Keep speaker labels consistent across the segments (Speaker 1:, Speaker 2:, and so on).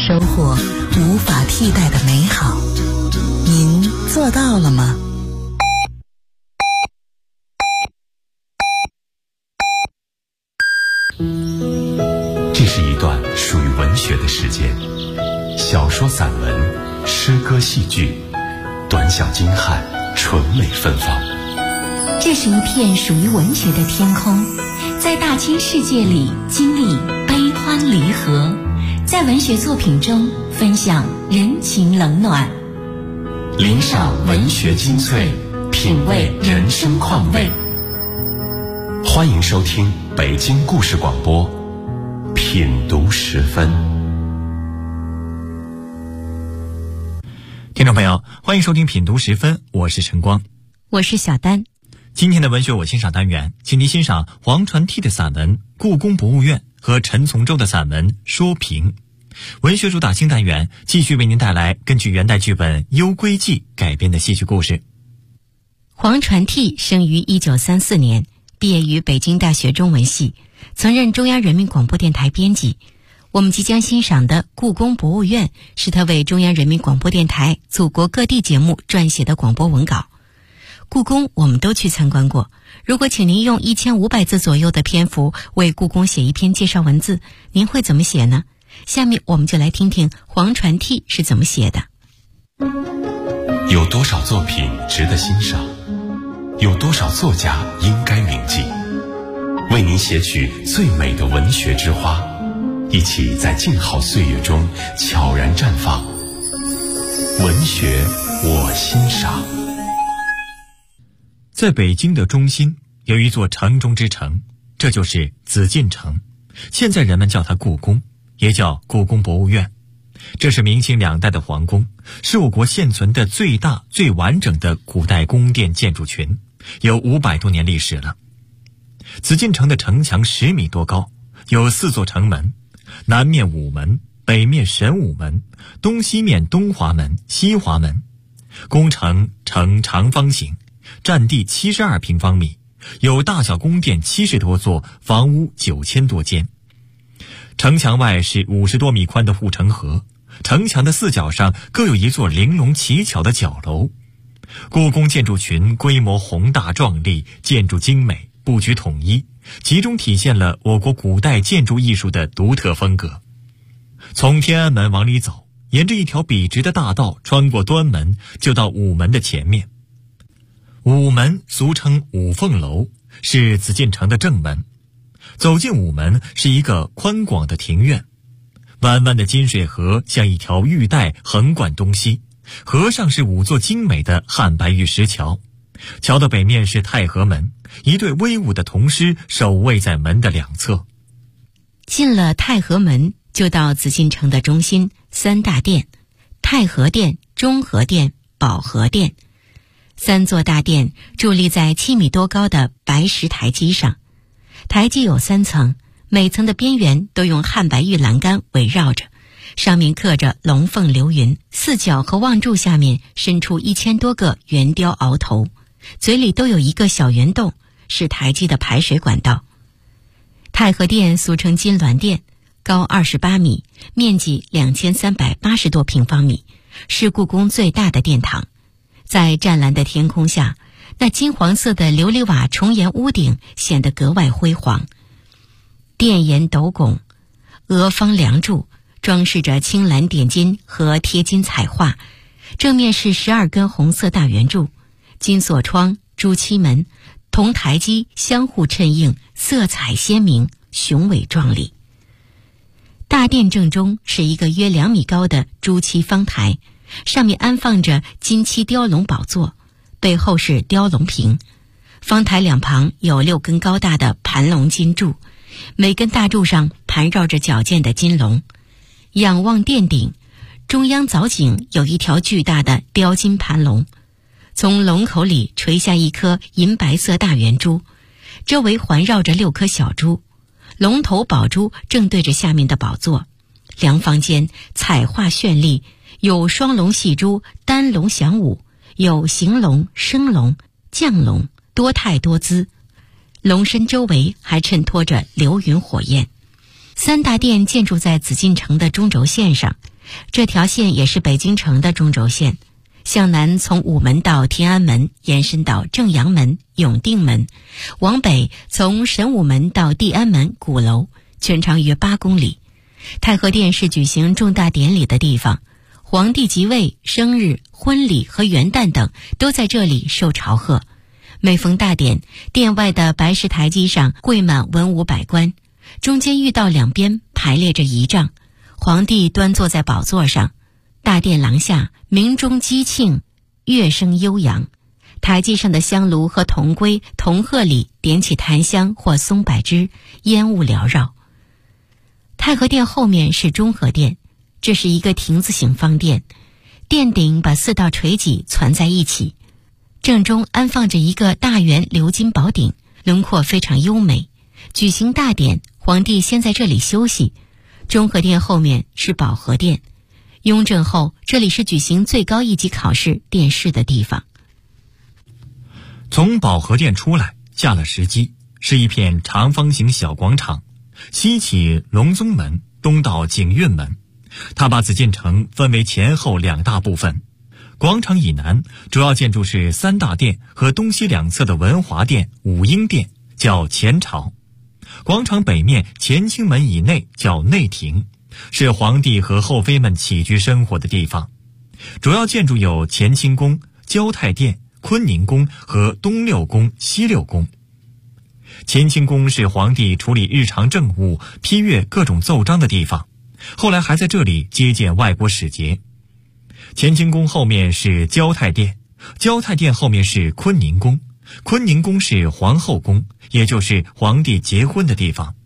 Speaker 1: 收获无法替代的美好。您做到了吗？
Speaker 2: 这是一段属于文学的时间，小说、散文、诗歌、戏剧，短小精悍，纯美芬芳。
Speaker 3: 这是一片属于文学的天空，在大千世界里经历悲欢离合，在文学作品中分享人情冷暖，
Speaker 2: 领赏文学精粹，品味人生况味。欢迎收听北京故事广播品读时分。
Speaker 4: 听众朋友，欢迎收听品读时分，我是晨光，
Speaker 3: 我是小丹。
Speaker 4: 今天的文学我欣赏单元，请您欣赏黄传悌的散文《故宫博物院》和陈从周的散文《说评》。文学主打新单元继续为您带来根据元代剧本《幽归记》改编的戏剧故事。
Speaker 3: 黄传悌生于1934年，毕业于北京大学中文系，曾任中央人民广播电台编辑。我们即将欣赏的《故宫博物院》是他为中央人民广播电台祖国各地节目撰写的广播文稿。故宫我们都去参观过，如果请您用1500字左右的篇幅为故宫写一篇介绍文字，您会怎么写呢？下面我们就来听听黄传悌是怎么写的。
Speaker 2: 有多少作品值得欣赏？有多少作家应该铭记？为您写取最美的文学之花，一起在静好岁月中悄然绽放。文学我欣赏。
Speaker 4: 在北京的中心有一座城中之城，这就是紫禁城，现在人们叫它故宫，也叫故宫博物院。这是明清两代的皇宫，是我国现存的最大最完整的古代宫殿建筑群，有500多年历史了。紫禁城的城墙10米多高，有4座城门，南面午门，北面神武门，东西面东华门、西华门。宫城呈长方形，占地72平方米，有大小宫殿70多座，房屋9000多间。城墙外是50多米宽的护城河，城墙的4角上各有一座玲珑奇巧的角楼。故宫建筑群规模宏大壮丽，建筑精美，布局统一，集中体现了我国古代建筑艺术的独特风格。从天安门往里走，沿着一条笔直的大道穿过端门，就到午门的前面。午门俗称五凤楼，是紫禁城的正门。走进午门是一个宽广的庭院，弯弯的金水河像一条玉带横贯东西，河上是5座精美的汉白玉石桥，桥的北面是太和门，一对威武的铜狮守卫在门的两侧。
Speaker 3: 进了太和门，就到紫禁城的中心3大殿：太和殿、中和殿、保和殿。3座大殿伫立在7米多高的白石台基上，台基有3层，每层的边缘都用汉白玉栏杆围绕着，上面刻着龙凤流云，4角和望柱下面伸出1000多个圆雕鳌头，嘴里都有一个小圆洞，是台基的排水管道。太和殿俗称金銮殿，高28米，面积2380多平方米，是故宫最大的殿堂。在湛蓝的天空下，那金黄色的琉璃瓦重檐屋顶显得格外辉煌。殿檐斗拱，额方梁柱，装饰着青蓝点金和贴金彩画，正面是12根红色大圆柱，金锁窗、朱漆门、铜台基相互衬映，色彩鲜明，雄伟壮丽。大殿正中是一个约2米高的朱漆方台，上面安放着金漆雕龙宝座，背后是雕龙屏。方台两旁有6根高大的盘龙金柱，每根大柱上盘绕着矫健的金龙。仰望殿顶，中央藻井有一条巨大的雕金盘龙，从龙口里垂下一颗银白色大圆珠，周围环绕着6颗小珠，龙头宝珠正对着下面的宝座。梁房间彩画绚丽，有双龙戏珠、单龙翔舞，有行龙、升龙、降龙，多态多姿。龙身周围还衬托着流云火焰。3大殿建筑在紫禁城的中轴线上， 这条线也是北京城的中轴线，向南从午门到天安门，延伸到正阳门、永定门，往北从神武门到地安门、鼓楼，全长约8公里。太和殿是举行重大典礼的地方，皇帝即位、生日、婚礼和元旦等都在这里受朝贺。每逢大典，殿外的白石台基上跪满文武百官，中间御道两边排列着仪仗，皇帝端坐在宝座上。大殿廊下鸣钟击磬，乐声悠扬，台基上的香炉和铜龟、铜鹤里点起檀香或松柏枝，烟雾缭绕。太和殿后面是中和殿，这是一个亭子形方殿，殿顶把4道垂脊攒在一起，正中安放着一个大圆鎏金宝鼎，轮廓非常优美。举行大典，皇帝先在这里休息。中和殿后面是保和殿，雍正后这里是举行最高一级考试殿试的地方。
Speaker 4: 从保和殿出来，下了石基，是一片长方形小广场，西起隆宗门，东到景运门。他把紫禁城分为前后2大部分。广场以南主要建筑是3大殿和东西两侧的文华殿、武英殿，叫前朝。广场北面乾清门以内叫内廷，是皇帝和后妃们起居生活的地方。主要建筑有乾清宫、交泰殿、坤宁宫和东六宫、西六宫。乾清宫是皇帝处理日常政务、批阅各种奏章的地方，后来还在这里接见外国使节。乾清宫后面是交泰殿，交泰殿后面是坤宁宫，坤宁宫是皇后宫，也就是皇帝结婚的地方。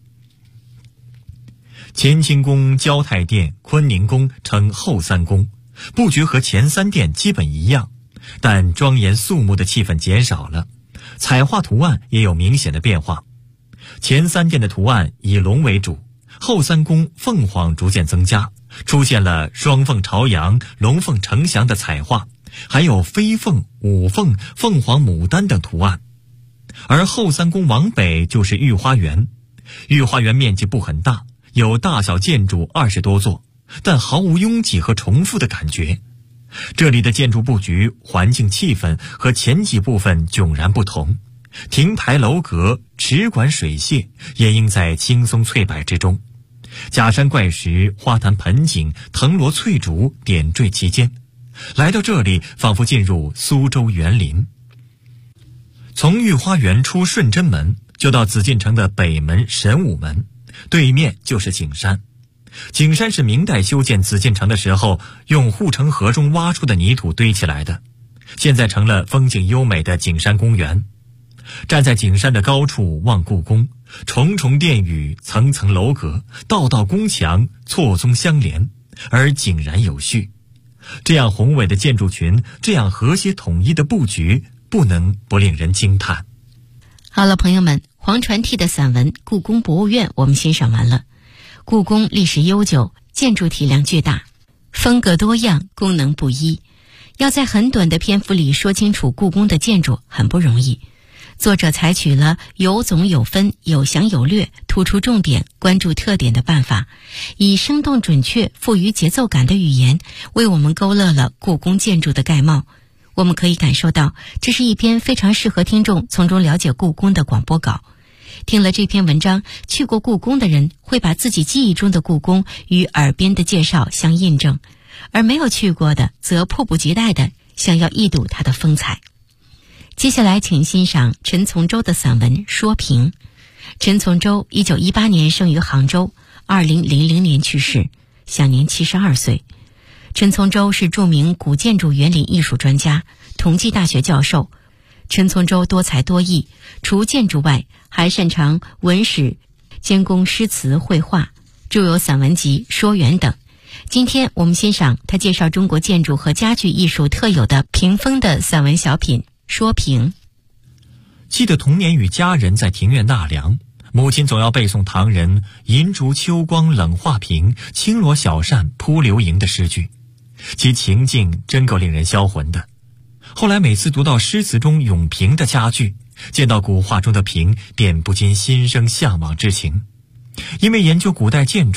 Speaker 4: 乾清宫、交泰殿、坤宁宫称后3宫，布局和前3殿基本一样，但庄严肃穆的气氛减少了，彩画图案也有明显的变化。前3殿的图案以龙为主，后3宫凤凰逐渐增加，出现了双凤朝阳、龙凤呈祥的彩画，还有飞凤、舞凤、凤凰牡丹等图案。而后3宫往北就是御花园，御花园面积不很大，有大小建筑20多座，但毫无拥挤和重复的感觉。这里的建筑布局、环境气氛和前几部分迥然不同，亭台楼阁、池馆水榭掩映在青松翠柏之中，假山怪石、花坛盆景、藤萝翠竹点缀其间。来到这里，仿佛进入苏州园林。从御花园出顺贞门，就到紫禁城的北门神武门，对面就是景山。景山是明代修建紫禁城的时候用护城河中挖出的泥土堆起来的，现在成了风景优美的景山公园。站在景山的高处望故宫，重重殿宇、层层楼阁、道道宫墙错综相连，而井然有序。这样宏伟的建筑群，这样和谐统一的布局，不能不令人惊叹。
Speaker 3: 好了，朋友们，黄传悌的散文《故宫博物院》我们欣赏完了。故宫历史悠久，建筑体量巨大，风格多样，功能不一。要在很短的篇幅里说清楚故宫的建筑很不容易。作者采取了有总有分、有详有略、突出重点、关注特点的办法，以生动准确、富于节奏感的语言，为我们勾勒了故宫建筑的概貌。我们可以感受到，这是一篇非常适合听众从中了解故宫的广播稿。听了这篇文章，去过故宫的人会把自己记忆中的故宫与耳边的介绍相印证，而没有去过的则迫不及待地想要一睹它的风采。接下来请欣赏陈从周的散文《说评》。陈从周1918年生于杭州，2000年去世，享年72岁。陈从周是著名古建筑园林艺术专家，同济大学教授。陈从周多才多艺，除建筑外，还擅长文史，兼攻诗词绘画，著有散文集《说园》等。今天我们欣赏他介绍中国建筑和家具艺术特有的屏风的散文小品《说评》。
Speaker 4: 记得童年与家人在庭院纳凉，母亲总要背诵唐人银烛秋光冷画屏，轻罗小扇扑流萤的诗句，其情境真够令人销魂的。后来每次读到诗词中咏屏的佳句，见到古画中的屏，便不禁心生向往之情。因为研究古代建筑，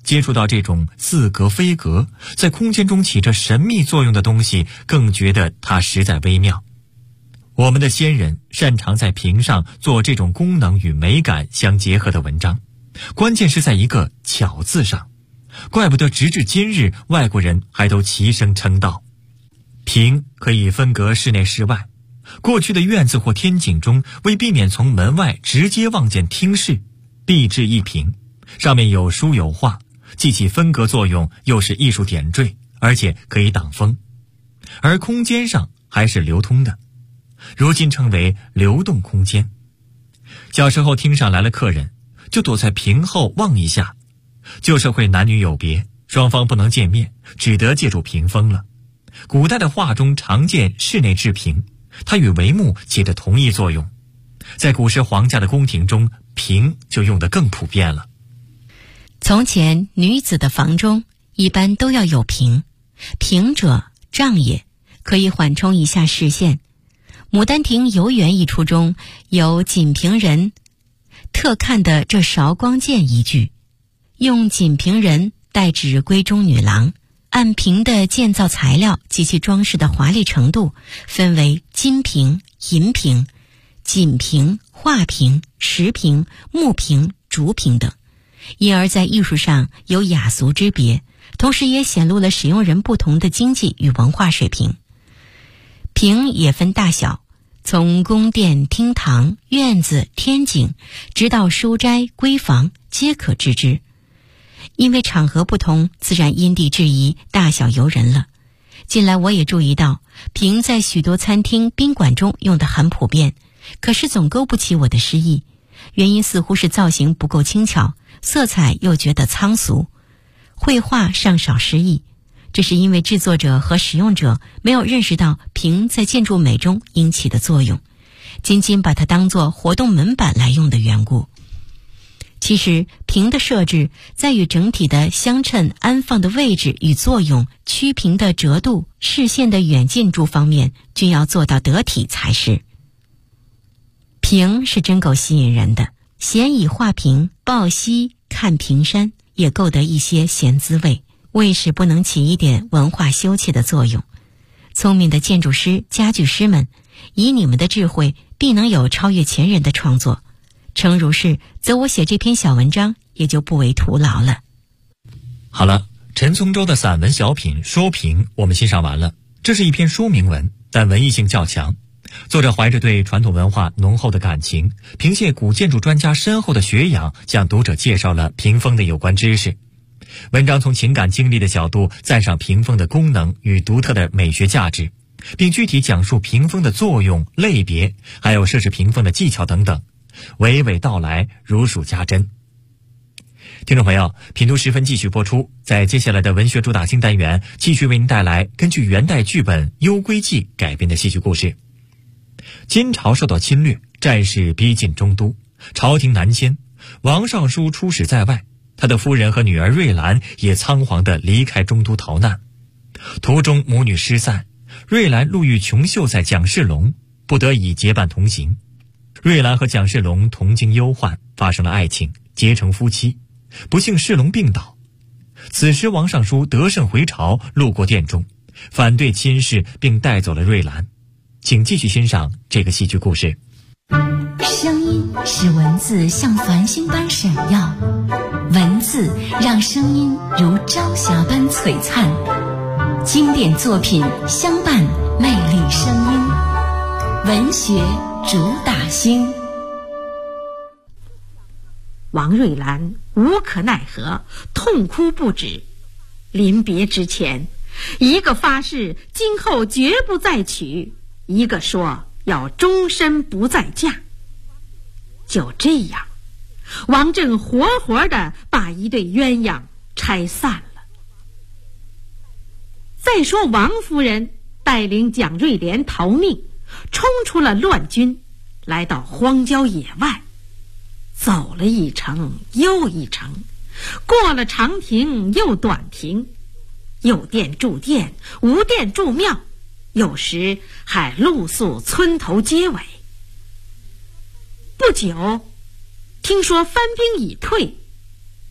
Speaker 4: 接触到这种似格非格，在空间中起着神秘作用的东西，更觉得它实在微妙。我们的先人擅长在瓶上做这种功能与美感相结合的文章，关键是在一个巧字上，怪不得直至今日外国人还都齐声称道。瓶可以分隔室内室外，过去的院子或天井中，为避免从门外直接望见厅室，必置一瓶，上面有书有画，既起分隔作用，又是艺术点缀，而且可以挡风，而空间上还是流通的，如今称为流动空间。小时候厅上来了客人，就躲在屏后望一下，旧社会男女有别，双方不能见面，只得借助屏风了。古代的画中常见室内置屏，它与帷幕起着同一作用。在古时皇家的宫廷中，屏就用得更普遍了。
Speaker 3: 从前女子的房中一般都要有屏，屏者障也，可以缓冲一下视线。牡丹亭游园一出中有锦屏人特看的这韶光剑一句，用锦屏人代指闺中女郎，按屏的建造材料及其装饰的华丽程度，分为金屏、银屏、锦屏、画屏、石屏、木屏、竹屏等，因而在艺术上有雅俗之别，同时也显露了使用人不同的经济与文化水平。屏也分大小，从宫殿、厅堂、院子、天井，直到书斋、闺房，皆可置之。因为场合不同，自然因地制宜，大小由人了。近来我也注意到，屏在许多餐厅、宾馆中用得很普遍，可是总勾不起我的诗意。原因似乎是造型不够轻巧，色彩又觉得仓俗，绘画尚少诗意。这是因为制作者和使用者没有认识到屏在建筑美中应起的作用，仅仅把它当作活动门板来用的缘故。其实屏的设置在于整体的相称、安放的位置与作用、曲屏的折度、视线的远近诸方面均要做到得体才是。屏是真够吸引人的，闲倚画屏、抱膝看屏山，也够得一些闲滋味，为使不能起一点文化修憩的作用。聪明的建筑师、家具师们，以你们的智慧，必能有超越前人的创作。诚如是，则我写这篇小文章也就不为徒劳了。
Speaker 4: 好了，陈松洲的散文小品《说屏》我们欣赏完了。这是一篇说明文，但文艺性较强。作者怀着对传统文化浓厚的感情，凭借古建筑专家深厚的学养，向读者介绍了屏风的有关知识。文章从情感经历的角度赞赏屏风的功能与独特的美学价值，并具体讲述屏风的作用、类别，还有设置屏风的技巧等等，娓娓道来，如数家珍。听众朋友，品读时分继续播出，在接下来的文学主打新单元，继续为您带来根据元代剧本《幽归记》改编的戏剧故事。金朝受到侵略，战事逼近中都，朝廷南迁，王尚书出使在外，他的夫人和女儿瑞兰也仓皇地离开中都逃难。途中母女失散，瑞兰路遇穷秀才蒋世龙，不得已结伴同行。瑞兰和蒋世龙同经忧患，发生了爱情，结成夫妻。不幸世龙病倒，此时王尚书得胜回朝，路过殿中，反对亲事，并带走了瑞兰。请继续欣赏这个戏剧故事。
Speaker 5: 声音使文字像繁星般闪耀，文字让声音如朝霞般璀璨。经典作品相伴，魅力声音，文学主打星。
Speaker 6: 王瑞兰无可奈何，痛哭不止。临别之前，一个发誓今后绝不再娶，一个说要终身不再嫁。就这样，王振活活地把一对鸳鸯拆散了。再说王夫人带领蒋瑞莲逃命，冲出了乱军，来到荒郊野外，走了一程又一程，过了长亭又短亭，有店住店，无店住庙，有时还露宿村头街尾。不久，听说番兵已退，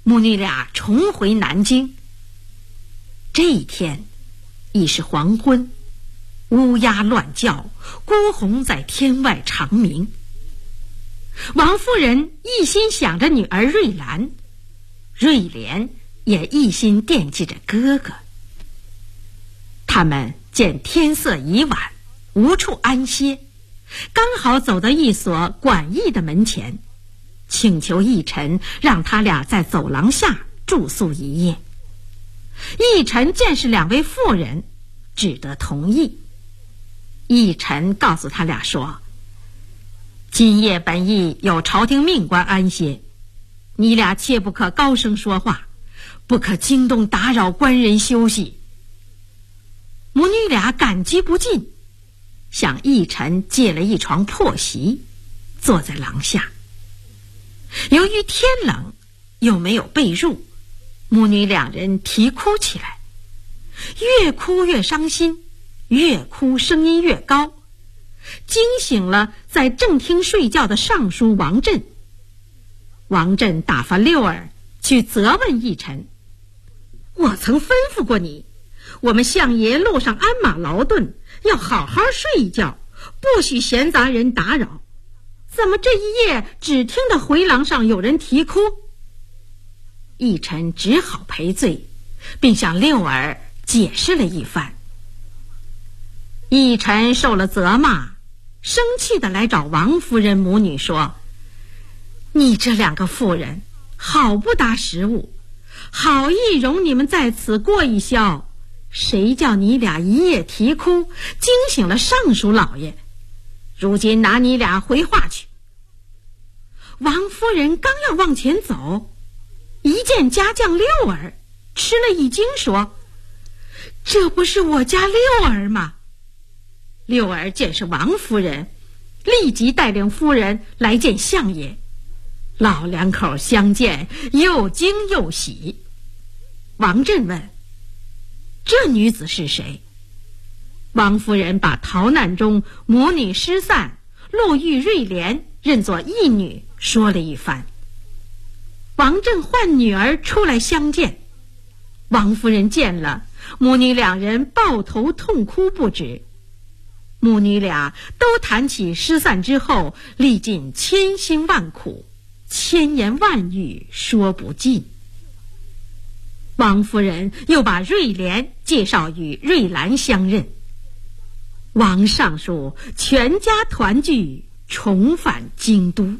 Speaker 6: 母女俩重回南京。这一天已是黄昏，乌鸦乱叫，孤鸿在天外长鸣。王夫人一心想着女儿瑞兰，瑞莲也一心惦记着哥哥。他们见天色已晚，无处安歇，刚好走到一所馆驿的门前，请求奕晨让他俩在走廊下住宿一夜。奕晨见是两位妇人，只得同意。奕晨告诉他俩说，今夜本驿有朝廷命官安歇，你俩切不可高声说话，不可惊动打扰官人休息。母女俩感激不尽，向奕晨借了一床破席，坐在廊下。由于天冷，又没有被褥，母女两人啼哭起来，越哭越伤心，越哭声音越高，惊醒了在正厅睡觉的尚书王振。王振打发六儿去责问奕晨，我曾吩咐过你，我们相爷路上鞍马劳顿，要好好睡一觉，不许闲杂人打扰，怎么这一夜只听得回廊上有人啼哭？奕晨只好赔罪，并向六儿解释了一番。奕晨受了责骂，生气地来找王夫人母女说，你这两个妇人好不搭食物，好意容你们在此过一宵，谁叫你俩一夜啼哭，惊醒了尚书老爷，如今拿你俩回话去。王夫人刚要往前走，一见家将六儿，吃了一惊，说，这不是我家六儿吗？六儿见是王夫人，立即带领夫人来见相爷。老两口相见，又惊又喜。王振问，这女子是谁？王夫人把逃难中母女失散，路遇瑞莲认作义女说了一番。王振唤女儿出来相见，王夫人见了，母女两人抱头痛哭不止。母女俩都谈起失散之后历尽千辛万苦，千言万语说不尽。王夫人又把瑞莲介绍与瑞兰相认，王尚书全家团聚，重返京都。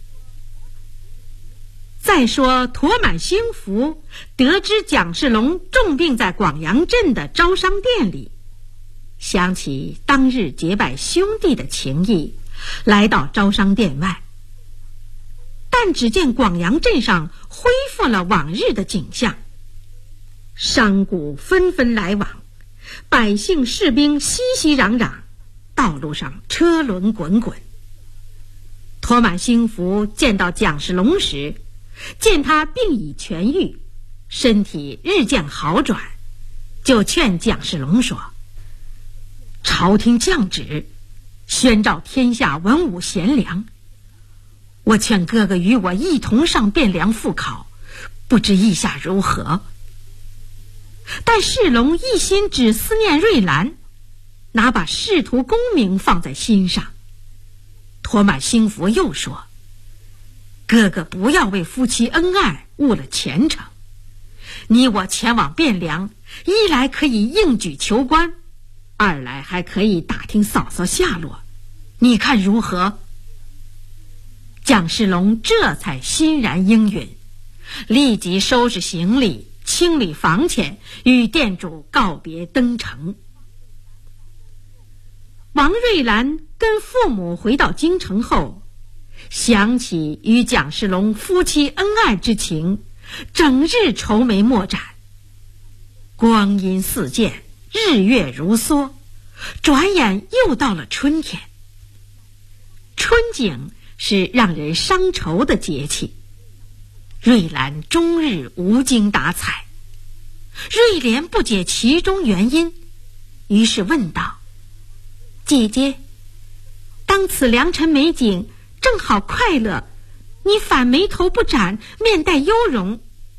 Speaker 6: 再说陀满兴福得知蒋世龙重病在广阳镇的招商店里，想起当日结拜兄弟的情谊，来到招商店外，但只见广阳镇上恢复了往日的景象，商贾纷纷来往，百姓士兵熙熙攘攘，道路上车轮滚滚。陀满兴福见到蒋世龙时，见他病已痊愈，身体日渐好转，就劝蒋世龙说，朝廷降旨宣召天下文武贤良，我劝哥哥与我一同上汴梁赴考，不知意下如何？但世龙一心只思念瑞兰，哪把仕途功名放在心上。陀满兴福又说，哥哥不要为夫妻恩爱误了前程，你我前往汴梁，一来可以应举求官，二来还可以打听嫂嫂下落，你看如何？蒋世龙这才欣然应允，立即收拾行李，清理房钱，与店主告别登城。王瑞兰跟父母回到京城后，想起与蒋世龙夫妻恩爱之情，整日愁眉莫展。光阴似箭，日月如梭，转眼又到了春天。春景是让人伤愁的节气，瑞兰终日无精打采。瑞莲不解其中原因，于是问道，姐姐，当此良辰美景正好快乐，你反眉头不展，面带忧容，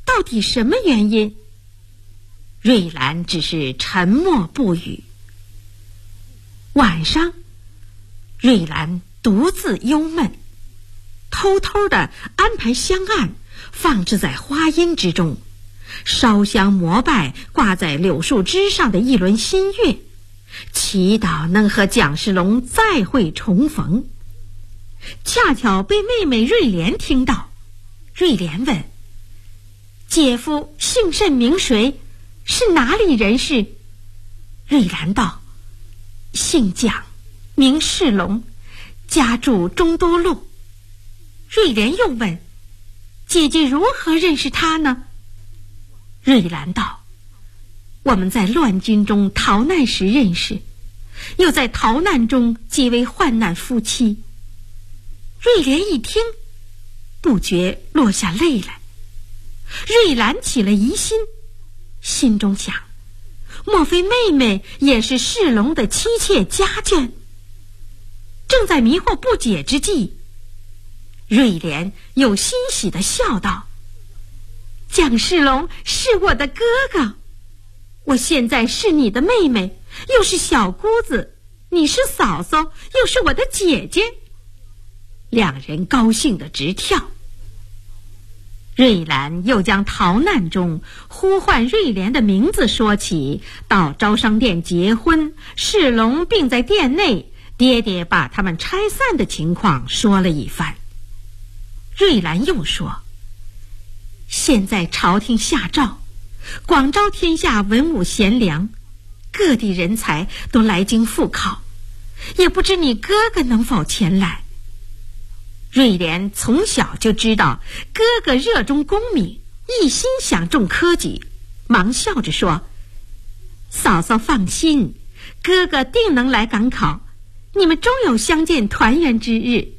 Speaker 6: 到底什么原因？瑞兰只是沉默不语。晚上，瑞兰独自忧闷，偷偷地安排香案放置在花荫之中，烧香膜拜挂在柳树枝上的一轮新月，祈祷能和蒋世龙再会重逢。恰巧被妹妹瑞莲听到，瑞莲问：姐夫姓甚名谁？是哪里人士？瑞兰道：姓蒋，名世龙，家住中都路。瑞莲又问：姐姐如何认识他呢？瑞兰道：我们在乱军中逃难时认识，又在逃难中结为患难夫妻。瑞莲一听，不觉落下泪来。瑞兰起了疑心，心中想：莫非妹妹也是世龙的妻妾家眷？正在迷惑不解之际，瑞莲又欣喜地笑道：蒋世龙是我的哥哥，我现在是你的妹妹，又是小姑子，你是嫂嫂，又是我的姐姐。两人高兴得直跳。瑞兰又将逃难中呼唤瑞莲的名字说起，到招商店结婚，世龙并在店内，爹爹把他们拆散的情况说了一番。瑞兰又说：现在朝廷下诏，广招天下文武贤良，各地人才都来京赴考，也不知你哥哥能否前来。瑞莲从小就知道哥哥热衷功名，一心想中科举，忙笑着说：嫂嫂放心，哥哥定能来赶考，你们终有相见团圆之日。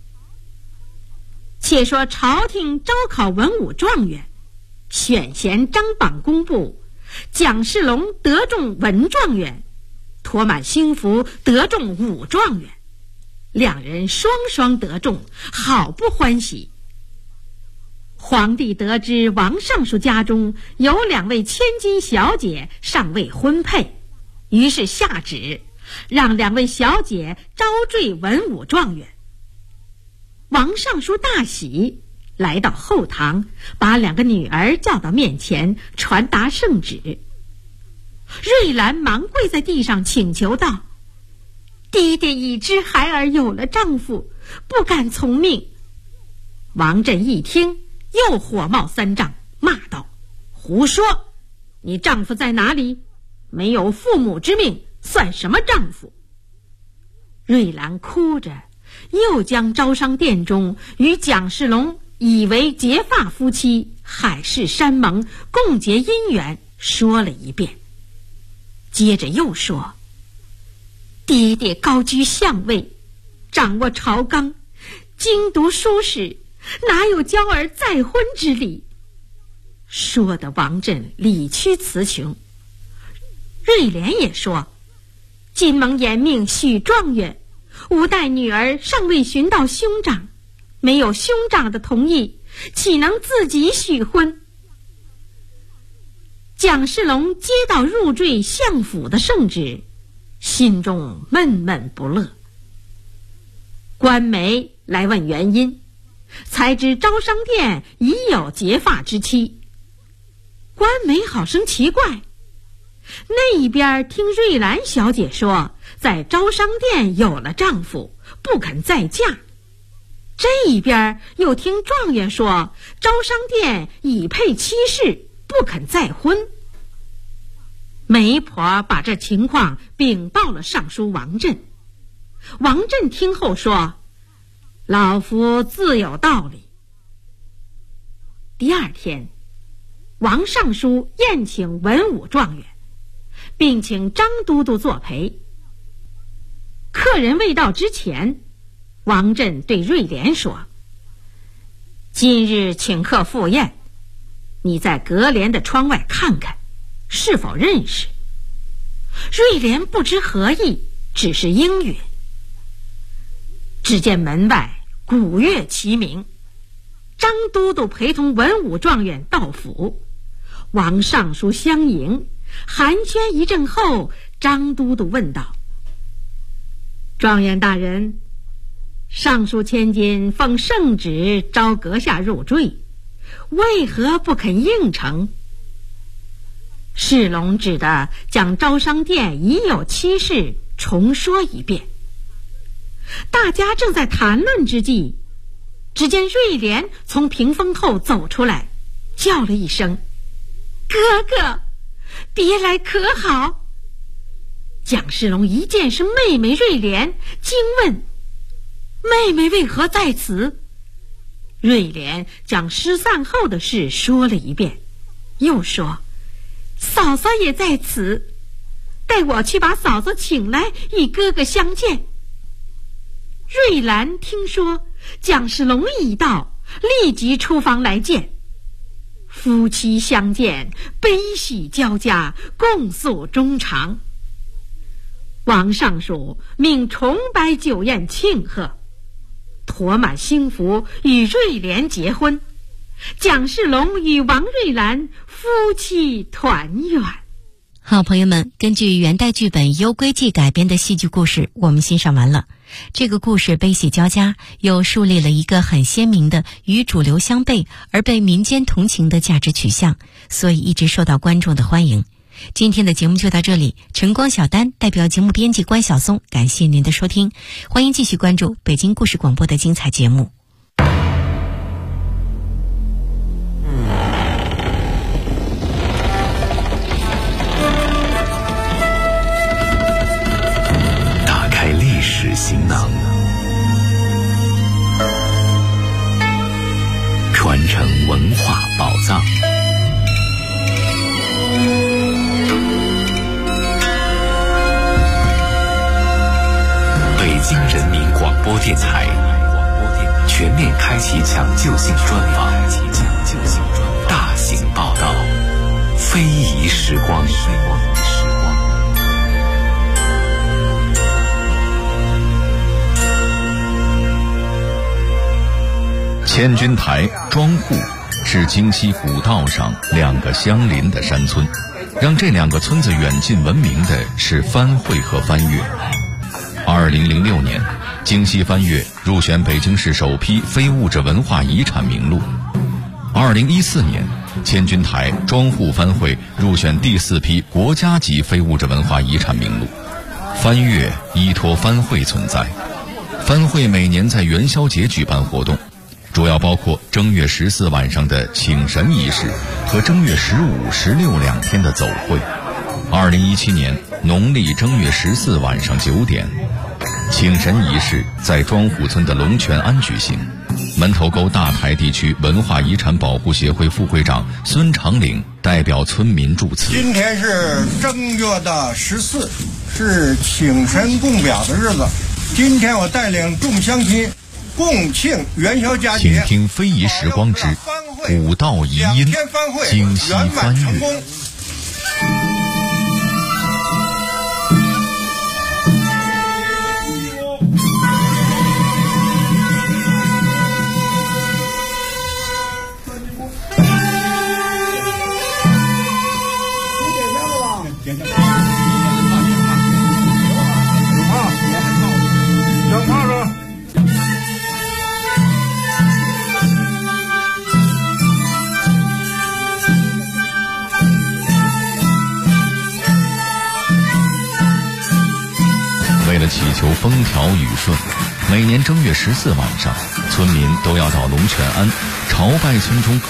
Speaker 6: 且说朝廷招考文武状元，选贤张榜公布，蒋世龙得中文状元，托满兴福得中武状元，两人双双得中，好不欢喜。皇帝得知王尚书家中有2位千金小姐尚未婚配，于是下旨让2位小姐招赘文武状元。王尚书大喜，来到后堂，把2个女儿叫到面前，传达圣旨。瑞兰忙跪在地上请求道：爹爹已知孩儿有了丈夫，不敢从命。王振一听，又火冒三丈，骂道：胡说！你丈夫在哪里？没有父母之命，算什么丈夫？瑞兰哭着，又将招商店中与蒋世龙以为结发夫妻，海誓山盟，共结姻缘说了一遍。接着又说：爹爹高居相位，掌握朝纲，精读书史，哪有教儿再婚之理？说的王振理屈词穷。瑞莲也说：今蒙严命许状元，吾待女儿尚未寻到兄长，没有兄长的同意，岂能自己许婚？蒋世龙接到入赘相府的圣旨，心中闷闷不乐。官媒来问原因，才知招商店已有结发之妻。官媒好生奇怪，那一边听瑞兰小姐说在招商店有了丈夫，不肯再嫁，这一边又听状元说招商店已配妻室，不肯再婚。媒婆把这情况禀报了尚书王振。王振听后说：老夫自有道理。第2天，王尚书宴请文武状元，并请张都督作陪。客人未到之前，王振对瑞莲说：今日请客赴宴，你在隔帘的窗外看看，是否认识？瑞莲不知何意，只是应允。只见门外鼓乐齐鸣， 张都督陪同文武状元到府，王尚书相迎，寒暄一阵后，张都督问道：状元大人，尚书千金奉圣旨召阁下入赘，为何不肯应承？世龙只得将招商殿已有妻室重说一遍。大家正在谈论之际，只见瑞莲从屏风后走出来，叫了一声：哥哥，别来可好？蒋世龙一见是妹妹瑞莲，惊问：妹妹为何在此？瑞莲将失散后的事说了一遍，又说：嫂嫂也在此，待我去把嫂嫂请来与哥哥相见。瑞兰听说蒋世龙已到，立即出房来见。夫妻相见，悲喜交加，共诉衷肠。王尚书命重摆酒宴庆贺，妥满兴福，与瑞莲结婚。蒋世龙与王瑞兰夫妻团圆。
Speaker 3: 好朋友们，根据元代剧本《幽闺记》改编的戏剧故事我们欣赏完了。这个故事悲喜交加，又树立了一个很鲜明的与主流相悖而被民间同情的价值取向，所以一直受到观众的欢迎。今天的节目就到这里，晨光小丹代表节目编辑关晓松，感谢您的收听，欢迎继续关注北京故事广播的精彩节目。
Speaker 2: 行囊，传承文化宝藏。北京人民广播电台全面开启抢救性专访，大型报道，非遗时光。千钧台、庄户是京西古道上两个相邻的山村，让这两个村子远近闻名的是番会和番禺。2006年，京西番禺入选北京市首批非物质文化遗产名录。2014年，千钧台、庄户番会入选第4批国家级非物质文化遗产名录。番禺依托番会存在，番会每年在元宵节举办活动，主要包括正月14晚上的请神仪式和正月15、16两天的走会。2017年农历正月14晚上9点，请神仪式在庄户村的龙泉庵举行。门头沟大台地区文化遗产保护协会副会长孙长岭代表村民祝词。
Speaker 7: 今天是正月的14，是请神供表的日子。今天我带领众乡亲共庆元宵佳节，
Speaker 2: 请听非遗时光之古道遗音，京西番禺。祈求风调雨顺，每年正月14晚上，村民都要到龙泉庵朝拜村中